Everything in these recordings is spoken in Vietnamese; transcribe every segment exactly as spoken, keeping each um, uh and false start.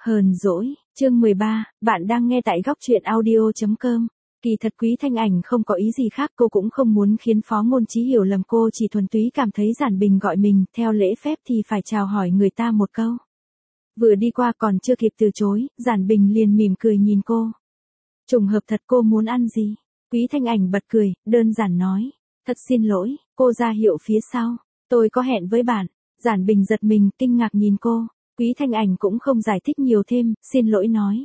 Hờn dỗi, chương mười ba, bạn đang nghe tại góc truyện audio chấm com. Kỳ thật Quý Thanh Ảnh không có ý gì khác, cô cũng không muốn khiến Phó Ngôn Chí hiểu lầm, cô chỉ thuần túy cảm thấy Giản Bình gọi mình, theo lễ phép thì phải chào hỏi người ta một câu. Vừa đi qua còn chưa kịp từ chối, Giản Bình liền mỉm cười nhìn cô. Trùng hợp thật, cô muốn ăn gì? Quý Thanh Ảnh bật cười, đơn giản nói. Thật xin lỗi, cô ra hiệu phía sau. Tôi có hẹn với bạn. Giản Bình giật mình, kinh ngạc nhìn cô. Quý Thanh Ảnh cũng không giải thích nhiều thêm, xin lỗi nói.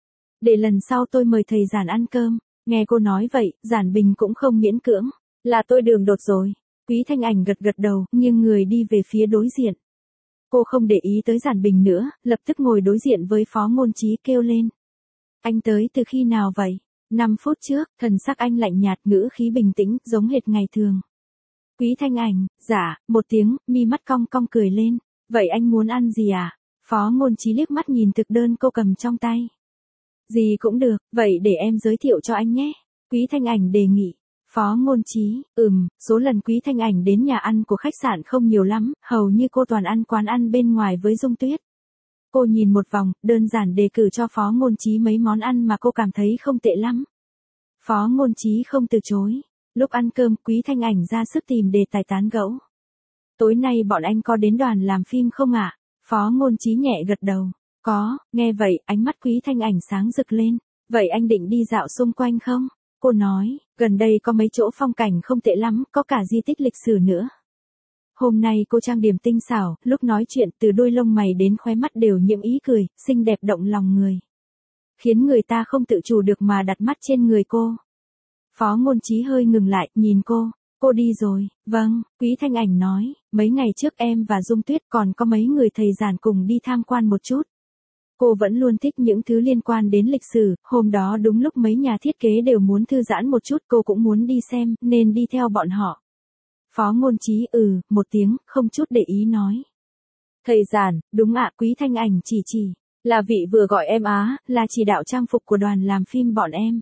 Để lần sau tôi mời thầy Giản ăn cơm. Nghe cô nói vậy, Giản Bình cũng không miễn cưỡng. Là tôi đường đột rồi. Quý Thanh Ảnh gật gật đầu, nghiêng người đi về phía đối diện. Cô không để ý tới Giản Bình nữa, lập tức ngồi đối diện với Phó Ngôn Chí kêu lên. Anh tới từ khi nào vậy? Năm phút trước, thần sắc anh lạnh nhạt, ngữ khí bình tĩnh, giống hệt ngày thường. Quý Thanh Ảnh, dạ, một tiếng, mi mắt cong cong cười lên. Vậy anh muốn ăn gì à? Phó Ngôn Chí liếc mắt nhìn thực đơn cô cầm trong tay. Gì cũng được, vậy để em giới thiệu cho anh nhé. Quý Thanh Ảnh đề nghị. Phó Ngôn Chí, ừm, số lần Quý Thanh Ảnh đến nhà ăn của khách sạn không nhiều lắm, hầu như cô toàn ăn quán ăn bên ngoài với Dung Tuyết. Cô nhìn một vòng, đơn giản đề cử cho Phó Ngôn Chí mấy món ăn mà cô cảm thấy không tệ lắm. Phó Ngôn Chí không từ chối. Lúc ăn cơm, Quý Thanh Ảnh ra sức tìm đề tài tán gẫu. Tối nay bọn anh có đến đoàn làm phim không ạ? À? Phó Ngôn Chí nhẹ gật đầu. Có, nghe vậy, ánh mắt Quý Thanh Ảnh sáng rực lên. Vậy anh định đi dạo xung quanh không? Cô nói, gần đây có mấy chỗ phong cảnh không tệ lắm, có cả di tích lịch sử nữa. Hôm nay cô trang điểm tinh xảo, lúc nói chuyện từ đôi lông mày đến khóe mắt đều nhiễm ý cười, xinh đẹp động lòng người. Khiến người ta không tự chủ được mà đặt mắt trên người cô. Phó Ngôn Chí hơi ngừng lại, nhìn cô. Cô đi rồi, vâng, Quý Thanh Ảnh nói, mấy ngày trước em và Dung Tuyết còn có mấy người thầy Giản cùng đi tham quan một chút. Cô vẫn luôn thích những thứ liên quan đến lịch sử, hôm đó đúng lúc mấy nhà thiết kế đều muốn thư giãn một chút, cô cũng muốn đi xem, nên đi theo bọn họ. Phó Ngôn Chí ừ, một tiếng, không chút để ý nói. Thầy Giản, đúng ạ, Quý Thanh Ảnh chỉ chỉ, là vị vừa gọi em á, là chỉ đạo trang phục của đoàn làm phim bọn em.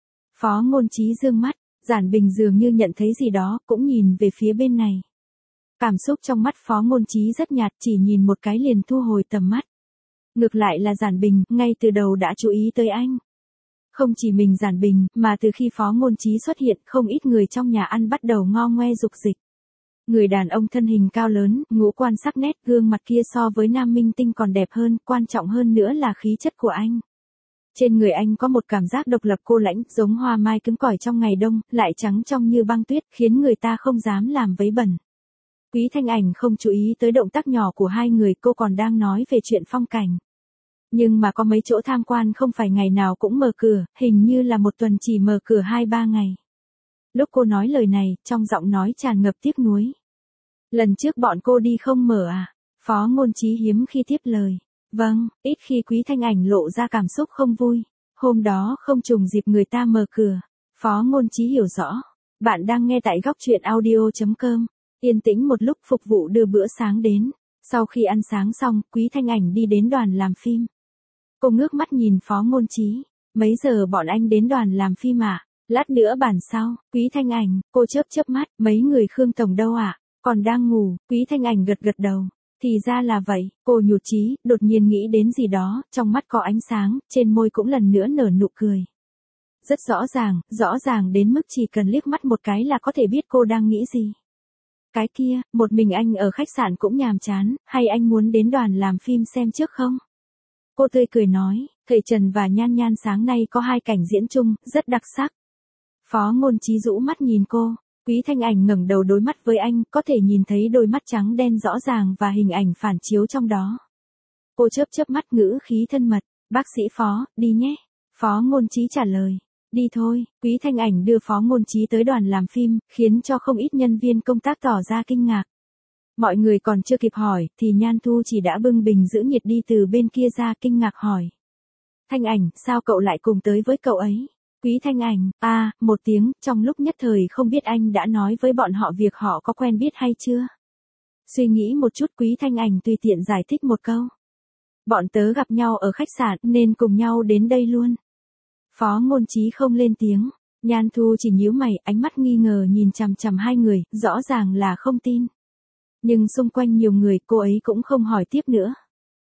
Phó Ngôn Chí dương mắt, Giản Bình dường như nhận thấy gì đó, cũng nhìn về phía bên này. Cảm xúc trong mắt Phó Ngôn Chí rất nhạt, chỉ nhìn một cái liền thu hồi tầm mắt. Ngược lại là Giản Bình, ngay từ đầu đã chú ý tới anh. Không chỉ mình Giản Bình, mà từ khi Phó Ngôn Chí xuất hiện, không ít người trong nhà ăn bắt đầu ngo ngoe dục dịch. Người đàn ông thân hình cao lớn, ngũ quan sắc nét, gương mặt kia so với nam minh tinh còn đẹp hơn, quan trọng hơn nữa là khí chất của anh. Trên người anh có một cảm giác độc lập cô lãnh, giống hoa mai cứng cỏi trong ngày đông, lại trắng trong như băng tuyết, khiến người ta không dám làm vấy bẩn. Quý Thanh Ảnh không chú ý tới động tác nhỏ của hai người, cô còn đang nói về chuyện phong cảnh. Nhưng mà có mấy chỗ tham quan không phải ngày nào cũng mở cửa, hình như là một tuần chỉ mở cửa hai ba ngày. Lúc cô nói lời này, trong giọng nói tràn ngập tiếc nuối. Lần trước bọn cô đi không mở à? Phó Ngôn Chí hiếm khi tiếp lời. Vâng, ít khi Quý Thanh Ảnh lộ ra cảm xúc không vui. Hôm đó không trùng dịp người ta mở cửa. Phó Ngôn Chí hiểu rõ. Bạn đang nghe tại góc truyện audio chấm com. Yên tĩnh một lúc, phục vụ đưa bữa sáng đến. Sau khi ăn sáng xong, Quý Thanh Ảnh đi đến đoàn làm phim. Cô ngước mắt nhìn Phó Ngôn Chí. Mấy giờ bọn anh đến đoàn làm phim à? Lát nữa bàn sau. Quý Thanh Ảnh, cô chớp chớp mắt, mấy người Khương Tổng đâu ạ? À? Còn đang ngủ. Quý Thanh Ảnh gật gật đầu. Thì ra là vậy, cô nhụt chí, đột nhiên nghĩ đến gì đó, trong mắt có ánh sáng, trên môi cũng lần nữa nở nụ cười. Rất rõ ràng, rõ ràng đến mức chỉ cần liếc mắt một cái là có thể biết cô đang nghĩ gì. Cái kia, một mình anh ở khách sạn cũng nhàm chán, hay anh muốn đến đoàn làm phim xem trước không? Cô tươi cười nói, thầy Trần và Nhan Nhan sáng nay có hai cảnh diễn chung, rất đặc sắc. Phó Ngôn Chí rũ mắt nhìn cô. Quý Thanh Ảnh ngẩng đầu đối mắt với anh, có thể nhìn thấy đôi mắt trắng đen rõ ràng và hình ảnh phản chiếu trong đó. Cô chớp chớp mắt, ngữ khí thân mật, bác sĩ Phó, đi nhé. Phó Ngôn Chí trả lời, đi thôi. Quý Thanh Ảnh đưa Phó Ngôn Chí tới đoàn làm phim, khiến cho không ít nhân viên công tác tỏ ra kinh ngạc. Mọi người còn chưa kịp hỏi, thì Nhan Thu chỉ đã bưng bình giữ nhiệt đi từ bên kia ra, kinh ngạc hỏi. Thanh Ảnh, sao cậu lại cùng tới với cậu ấy? Quý Thanh Ảnh, a, à, một tiếng, trong lúc nhất thời không biết anh đã nói với bọn họ việc họ có quen biết hay chưa. Suy nghĩ một chút, Quý Thanh Ảnh tùy tiện giải thích một câu. Bọn tớ gặp nhau ở khách sạn nên cùng nhau đến đây luôn. Phó Ngôn Chí không lên tiếng, Nhan Thu chỉ nhíu mày, ánh mắt nghi ngờ nhìn chằm chằm hai người, rõ ràng là không tin. Nhưng xung quanh nhiều người, cô ấy cũng không hỏi tiếp nữa.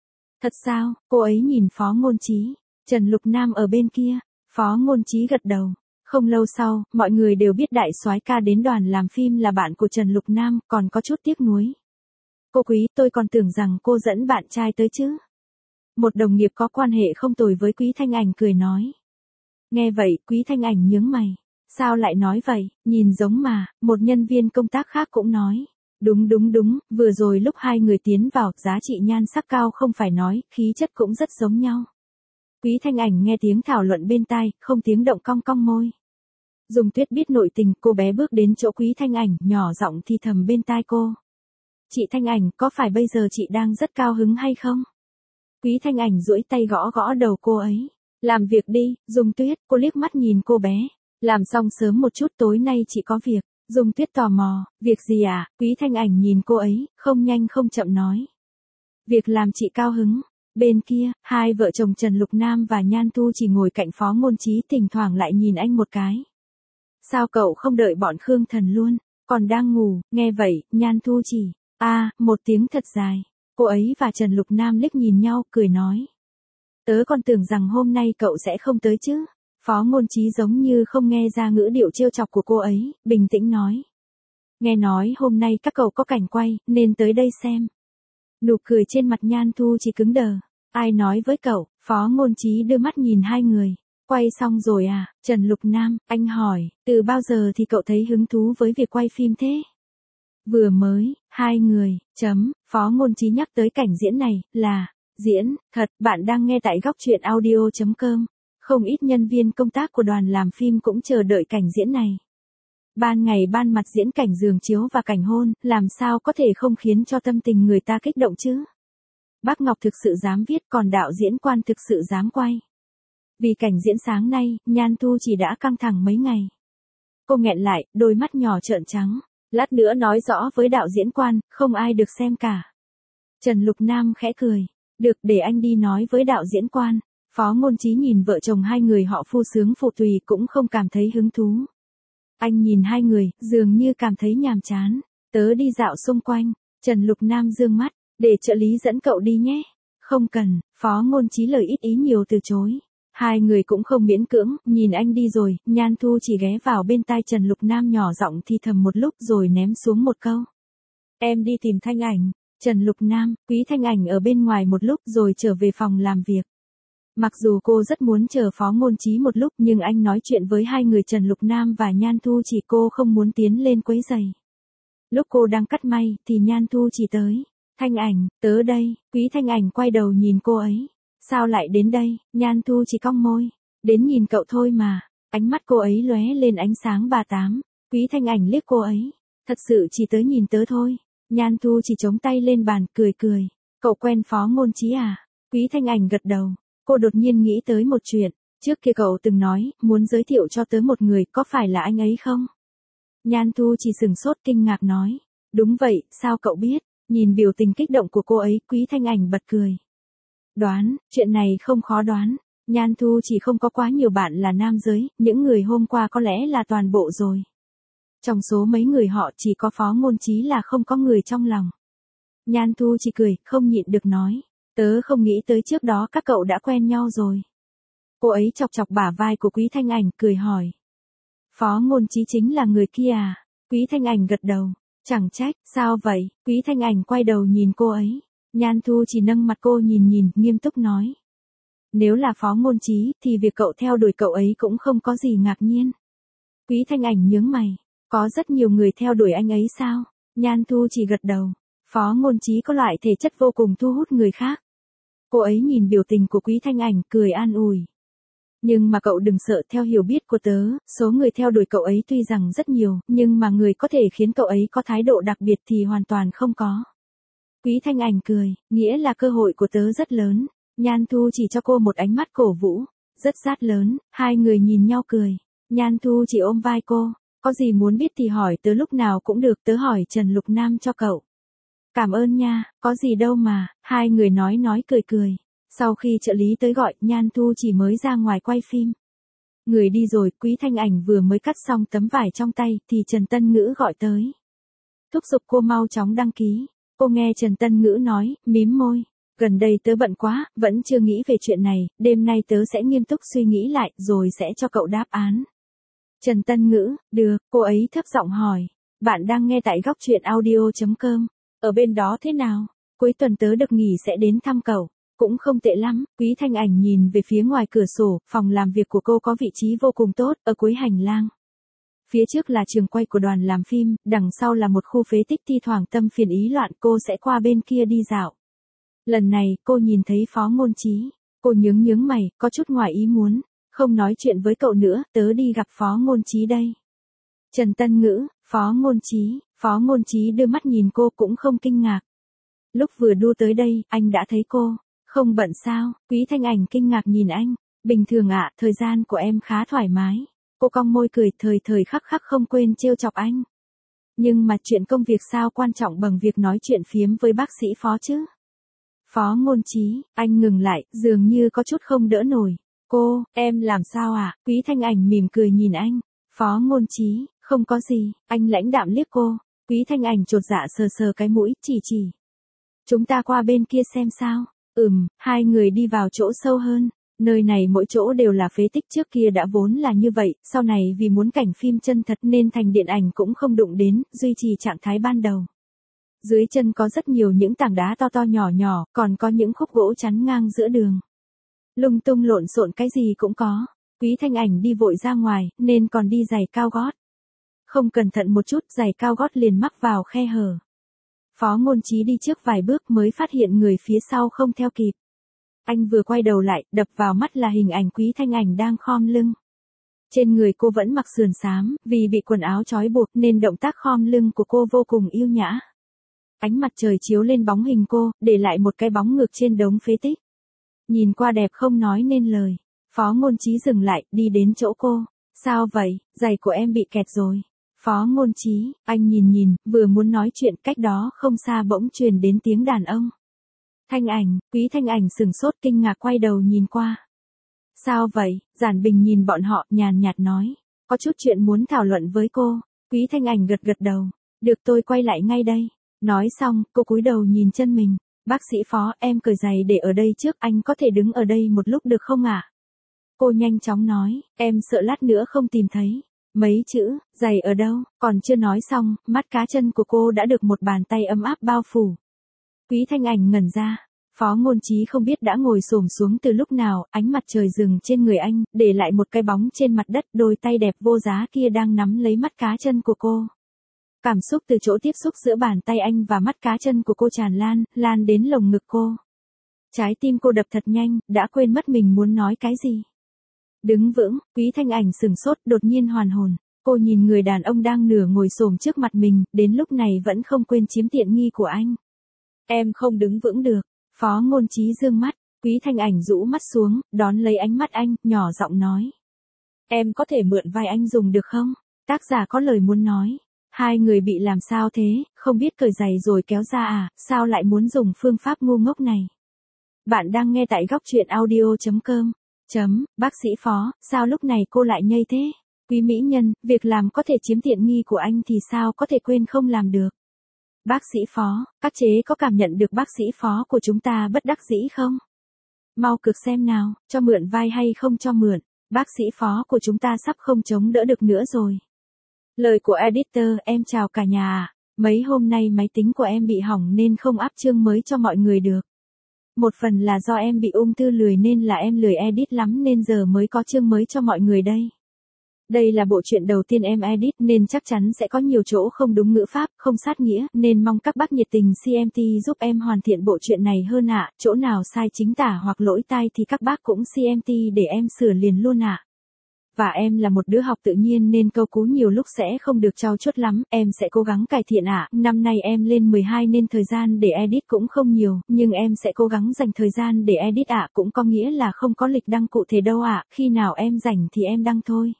Thật sao? Cô ấy nhìn Phó Ngôn Chí. Trần Lục Nam ở bên kia. Phó Ngôn Chí gật đầu. Không lâu sau, mọi người đều biết đại soái ca đến đoàn làm phim là bạn của Trần Lục Nam, còn có chút tiếc nuối. Cô Quý, tôi còn tưởng rằng cô dẫn bạn trai tới chứ. Một đồng nghiệp có quan hệ không tồi với Quý Thanh Ảnh cười nói. Nghe vậy, Quý Thanh Ảnh nhướng mày. Sao lại nói vậy, nhìn giống mà, một nhân viên công tác khác cũng nói. Đúng đúng đúng, vừa rồi lúc hai người tiến vào, giá trị nhan sắc cao không phải nói, khí chất cũng rất giống nhau. Quý Thanh Ảnh nghe tiếng thảo luận bên tai, không tiếng động cong cong môi. Dung Tuyết biết nội tình, cô bé bước đến chỗ Quý Thanh Ảnh, nhỏ giọng thì thầm bên tai cô. Chị Thanh Ảnh, có phải bây giờ chị đang rất cao hứng hay không? Quý Thanh Ảnh duỗi tay gõ gõ đầu cô ấy. Làm việc đi, Dung Tuyết, cô liếc mắt nhìn cô bé. Làm xong sớm một chút, tối nay chị có việc. Dung Tuyết tò mò, việc gì à? Quý Thanh Ảnh nhìn cô ấy, không nhanh không chậm nói. Việc làm chị cao hứng. Bên kia, hai vợ chồng Trần Lục Nam và Nhan Thu chỉ ngồi cạnh Phó Ngôn Chí, thỉnh thoảng lại nhìn anh một cái. Sao cậu không đợi bọn Khương Thần luôn, còn đang ngủ? Nghe vậy, Nhan Thu chỉ, a, à, một tiếng thật dài. Cô ấy và Trần Lục Nam liếc nhìn nhau, cười nói. Tớ còn tưởng rằng hôm nay cậu sẽ không tới chứ. Phó Ngôn Chí giống như không nghe ra ngữ điệu trêu chọc của cô ấy, bình tĩnh nói. Nghe nói hôm nay các cậu có cảnh quay, nên tới đây xem. Nụ cười trên mặt Nhan Thu chỉ cứng đờ. Ai nói với cậu? Phó Ngôn Chí đưa mắt nhìn hai người. Quay xong rồi à? Trần Lục Nam, anh hỏi, từ bao giờ thì cậu thấy hứng thú với việc quay phim thế? Vừa mới, hai người, chấm, Phó Ngôn Chí nhắc tới cảnh diễn này, là, diễn, thật, bạn đang nghe tại góc truyện audio chấm com. Không ít nhân viên công tác của đoàn làm phim cũng chờ đợi cảnh diễn này. Ban ngày ban mặt diễn cảnh giường chiếu và cảnh hôn, làm sao có thể không khiến cho tâm tình người ta kích động chứ? Bác Ngọc thực sự dám viết, còn đạo diễn quan thực sự dám quay. Vì cảnh diễn sáng nay, Nhan Thu chỉ đã căng thẳng mấy ngày. Cô nghẹn lại, đôi mắt nhỏ trợn trắng. Lát nữa nói rõ với đạo diễn quan, không ai được xem cả. Trần Lục Nam khẽ cười. Được, để anh đi nói với đạo diễn quan. Phó Ngôn Chí nhìn vợ chồng hai người họ phu sướng phụ tùy cũng không cảm thấy hứng thú. Anh nhìn hai người, dường như cảm thấy nhàm chán. Tớ đi dạo xung quanh. Trần Lục Nam dương mắt, để trợ lý dẫn cậu đi nhé. Không cần, Phó Ngôn Chí lời ít ý nhiều từ chối. Hai người cũng không miễn cưỡng, nhìn anh đi rồi, Nhan Thu chỉ ghé vào bên tai Trần Lục Nam nhỏ giọng thì thầm một lúc rồi ném xuống một câu. Em đi tìm Thanh Ảnh. Trần Lục Nam, Quý Thanh Ảnh ở bên ngoài một lúc rồi trở về phòng làm việc. Mặc dù cô rất muốn chờ Phó Ngôn Chí một lúc nhưng anh nói chuyện với hai người Trần Lục Nam và Nhan Thu chỉ cô không muốn tiến lên quấy rầy. Lúc cô đang cắt may thì Nhan Thu chỉ tới. Thanh Ảnh, tớ đây. Quý Thanh Ảnh quay đầu nhìn cô ấy. Sao lại đến đây? Nhan Thu chỉ cong môi. Đến nhìn cậu thôi mà. Ánh mắt cô ấy lóe lên ánh sáng bà tám. Quý Thanh Ảnh liếc cô ấy. Thật sự chỉ tới nhìn tớ thôi. Nhan Thu chỉ chống tay lên bàn, cười cười. Cậu quen Phó Ngôn Chí à? Quý Thanh Ảnh gật đầu. Cô đột nhiên nghĩ tới một chuyện. Trước kia cậu từng nói, muốn giới thiệu cho tớ một người, có phải là anh ấy không? Nhan Thu chỉ sừng sốt kinh ngạc nói. Đúng vậy, sao cậu biết? Nhìn biểu tình kích động của cô ấy, Quý Thanh Ảnh bật cười. Đoán, chuyện này không khó đoán. Nhan Thu chỉ không có quá nhiều bạn là nam giới, những người hôm qua có lẽ là toàn bộ rồi. Trong số mấy người họ chỉ có Phó Ngôn Chí là không có người trong lòng. Nhan Thu chỉ cười, không nhịn được nói. Tớ không nghĩ tới trước đó các cậu đã quen nhau rồi. Cô ấy chọc chọc bả vai của Quý Thanh Ảnh, cười hỏi. Phó Ngôn Chí chính là người kia à? Quý Thanh Ảnh gật đầu. Chẳng trách, sao vậy? Quý Thanh Ảnh quay đầu nhìn cô ấy. Nhan Thu chỉ nâng mặt cô nhìn nhìn, nghiêm túc nói. Nếu là Phó Ngôn Chí, thì việc cậu theo đuổi cậu ấy cũng không có gì ngạc nhiên. Quý Thanh Ảnh nhướng mày. Có rất nhiều người theo đuổi anh ấy sao? Nhan Thu chỉ gật đầu. Phó Ngôn Chí có loại thể chất vô cùng thu hút người khác. Cô ấy nhìn biểu tình của Quý Thanh Ảnh, cười an ủi. Nhưng mà cậu đừng sợ, theo hiểu biết của tớ, số người theo đuổi cậu ấy tuy rằng rất nhiều, nhưng mà người có thể khiến cậu ấy có thái độ đặc biệt thì hoàn toàn không có. Quý Thanh Ảnh cười, nghĩa là cơ hội của tớ rất lớn. Nhan Thu chỉ cho cô một ánh mắt cổ vũ, rất rát lớn, hai người nhìn nhau cười. Nhan Thu chỉ ôm vai cô, có gì muốn biết thì hỏi tớ lúc nào cũng được, tớ hỏi Trần Lục Nam cho cậu. Cảm ơn nha, có gì đâu mà, hai người nói nói cười cười. Sau khi trợ lý tới gọi, Nhan Thu chỉ mới ra ngoài quay phim. Người đi rồi, Quý Thanh Ảnh vừa mới cắt xong tấm vải trong tay, thì Trần Tân Ngữ gọi tới. Thúc giục cô mau chóng đăng ký. Cô nghe Trần Tân Ngữ nói, mím môi. Gần đây tớ bận quá, vẫn chưa nghĩ về chuyện này, đêm nay tớ sẽ nghiêm túc suy nghĩ lại, rồi sẽ cho cậu đáp án. Trần Tân Ngữ, được, cô ấy thấp giọng hỏi. Bạn đang nghe tại góc truyện audio.com. Ở bên đó thế nào? Cuối tuần tớ được nghỉ sẽ đến thăm cậu. Cũng không tệ lắm, Quý Thanh Ảnh nhìn về phía ngoài cửa sổ, phòng làm việc của cô có vị trí vô cùng tốt, ở cuối hành lang. Phía trước là trường quay của đoàn làm phim, đằng sau là một khu phế tích thi thoảng tâm phiền ý loạn, cô sẽ qua bên kia đi dạo. Lần này, cô nhìn thấy Phó Ngôn Chí. Cô nhướng nhướng mày, có chút ngoài ý muốn. Không nói chuyện với cậu nữa, tớ đi gặp Phó Ngôn Chí đây. Trần Tân Ngữ, Phó Ngôn Chí, Phó Ngôn Chí đưa mắt nhìn cô cũng không kinh ngạc. Lúc vừa đu tới đây, anh đã thấy cô. Không bận sao? Quý Thanh Ảnh kinh ngạc nhìn anh. Bình thường ạ, thời gian của em khá thoải mái. Cô cong môi cười thời thời khắc khắc không quên trêu chọc anh. Nhưng mà chuyện công việc sao quan trọng bằng việc nói chuyện phiếm với bác sĩ Phó chứ? Phó Ngôn Chí, anh ngừng lại, dường như có chút không đỡ nổi. Cô, em làm sao ạ? À? Quý Thanh Ảnh mỉm cười nhìn anh. Phó Ngôn Chí, không có gì, anh lãnh đạm liếc cô. Quý Thanh Ảnh chột dạ sờ sờ cái mũi, chỉ chỉ. Chúng ta qua bên kia xem sao. Ừm, hai người đi vào chỗ sâu hơn. Nơi này mỗi chỗ đều là phế tích, trước kia đã vốn là như vậy, sau này vì muốn cảnh phim chân thật nên thành điện ảnh cũng không đụng đến, duy trì trạng thái ban đầu. Dưới chân có rất nhiều những tảng đá to to nhỏ nhỏ, còn có những khúc gỗ chắn ngang giữa đường. Lung tung lộn xộn cái gì cũng có. Quý Thanh Ảnh đi vội ra ngoài, nên còn đi giày cao gót. Không cẩn thận một chút, giày cao gót liền mắc vào khe hở. Phó Ngôn Chí đi trước vài bước mới phát hiện người phía sau không theo kịp. Anh vừa quay đầu lại, đập vào mắt là hình ảnh Quý Thanh Ảnh đang khom lưng. Trên người cô vẫn mặc sườn xám, vì bị quần áo trói buộc nên động tác khom lưng của cô vô cùng yêu nhã. Ánh mặt trời chiếu lên bóng hình cô, để lại một cái bóng ngược trên đống phế tích. Nhìn qua đẹp không nói nên lời. Phó Ngôn Chí dừng lại, đi đến chỗ cô. Sao vậy, giày của em bị kẹt rồi. Phó Ngôn Chí, anh nhìn nhìn, vừa muốn nói chuyện, cách đó không xa bỗng truyền đến tiếng đàn ông. Thanh Ảnh, Quý Thanh Ảnh sừng sốt kinh ngạc quay đầu nhìn qua. Sao vậy? Giản Bình nhìn bọn họ, nhàn nhạt nói. Có chút chuyện muốn thảo luận với cô. Quý Thanh Ảnh gật gật đầu. Được, tôi quay lại ngay đây. Nói xong, cô cúi đầu nhìn chân mình. Bác sĩ Phó, em cởi giày để ở đây trước, anh có thể đứng ở đây một lúc được không ạ? À? Cô nhanh chóng nói, em sợ lát nữa không tìm thấy. Mấy chữ, giày ở đâu, còn chưa nói xong, mắt cá chân của cô đã được một bàn tay ấm áp bao phủ. Quý Thanh Ảnh ngẩn ra. Phó Ngôn Chí không biết đã ngồi xổm xuống từ lúc nào, ánh mặt trời dừng trên người anh, để lại một cái bóng trên mặt đất, đôi tay đẹp vô giá kia đang nắm lấy mắt cá chân của cô. Cảm xúc từ chỗ tiếp xúc giữa bàn tay anh và mắt cá chân của cô tràn lan, lan đến lồng ngực cô. Trái tim cô đập thật nhanh, đã quên mất mình muốn nói cái gì. Đứng vững, Quý Thanh Ảnh sừng sốt, đột nhiên hoàn hồn. Cô nhìn người đàn ông đang nửa ngồi xổm trước mặt mình, đến lúc này vẫn không quên chiếm tiện nghi của anh. Em không đứng vững được. Phó Ngôn Chí dương mắt, Quý Thanh Ảnh rũ mắt xuống, đón lấy ánh mắt anh, nhỏ giọng nói. Em có thể mượn vai anh dùng được không? Tác giả có lời muốn nói. Hai người bị làm sao thế, không biết cởi giày rồi kéo ra à, sao lại muốn dùng phương pháp ngu ngốc này? Bạn đang nghe tại góc truyện audio.com. Chấm, bác sĩ Phó, sao lúc này cô lại nhây thế? Quý mỹ nhân, việc làm có thể chiếm tiện nghi của anh thì sao có thể quên không làm được? Bác sĩ Phó, các chế có cảm nhận được bác sĩ Phó của chúng ta bất đắc dĩ không? Mau cực xem nào, cho mượn vai hay không cho mượn, bác sĩ Phó của chúng ta sắp không chống đỡ được nữa rồi. Lời của editor, em chào cả nhà à, mấy hôm nay máy tính của em bị hỏng nên không up chương mới cho mọi người được. Một phần là do em bị ung thư lười nên là em lười edit lắm nên giờ mới có chương mới cho mọi người đây. Đây là bộ truyện đầu tiên em edit nên chắc chắn sẽ có nhiều chỗ không đúng ngữ pháp, không sát nghĩa, nên mong các bác nhiệt tình xê em tê giúp em hoàn thiện bộ truyện này hơn ạ, à. Chỗ nào sai chính tả hoặc lỗi tai thì các bác cũng xê em tê để em sửa liền luôn ạ. À. Và em là một đứa học tự nhiên nên câu cú nhiều lúc sẽ không được trau chuốt lắm, em sẽ cố gắng cải thiện ạ. À. Năm nay em lên mười hai nên thời gian để edit cũng không nhiều, nhưng em sẽ cố gắng dành thời gian để edit ạ, à. Cũng có nghĩa là không có lịch đăng cụ thể đâu ạ, à. Khi nào em rảnh thì em đăng thôi.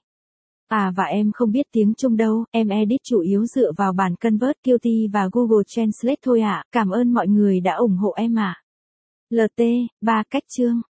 À và em không biết tiếng Trung đâu, em edit chủ yếu dựa vào bản Convert, Qt và Google Translate thôi ạ. À. Cảm ơn mọi người đã ủng hộ em ạ. À. lờ tê, ba cách chương.